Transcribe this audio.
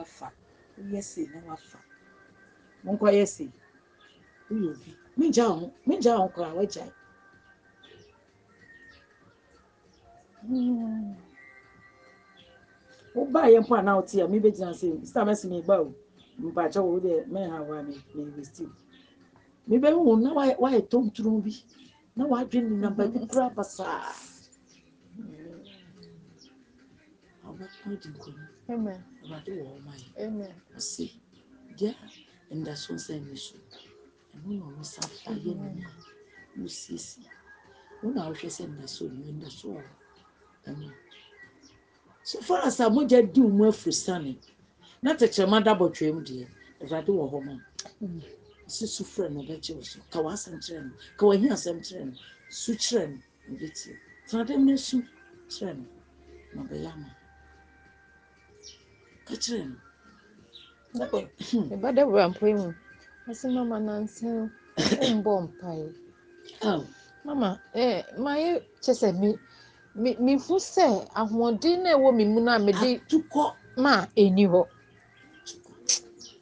wafa yes na wafa monko yes uyo bi minja ho kwa waja wo ba ye mpo na oti ya mi be jina se sister mesi mi ba o mpa cha wo de me ha wa mi still mi be hu na wa tom turu bi na wa dwen ni namba bi kura basa aba kodi ko Amen. aba do wo mai Amen. ase dia nda so se ni so enu no no safa ye no musisi una o hwese nda so so far as amoja di umu afrisane na techema da botwem de Awurade wo ho ma su frɛ no be che so ka wasam kyerɛ no ka wahi asam kyerɛ no su kyerɛ no beti tradem na su kyerɛ no na be yama ka kyerɛ no Ba da rampo ase mama nansen mbom pai. Mama my chese me fu se ahoɔden na ɛwɔ me mu na me de tukɔ ma eni hɔ.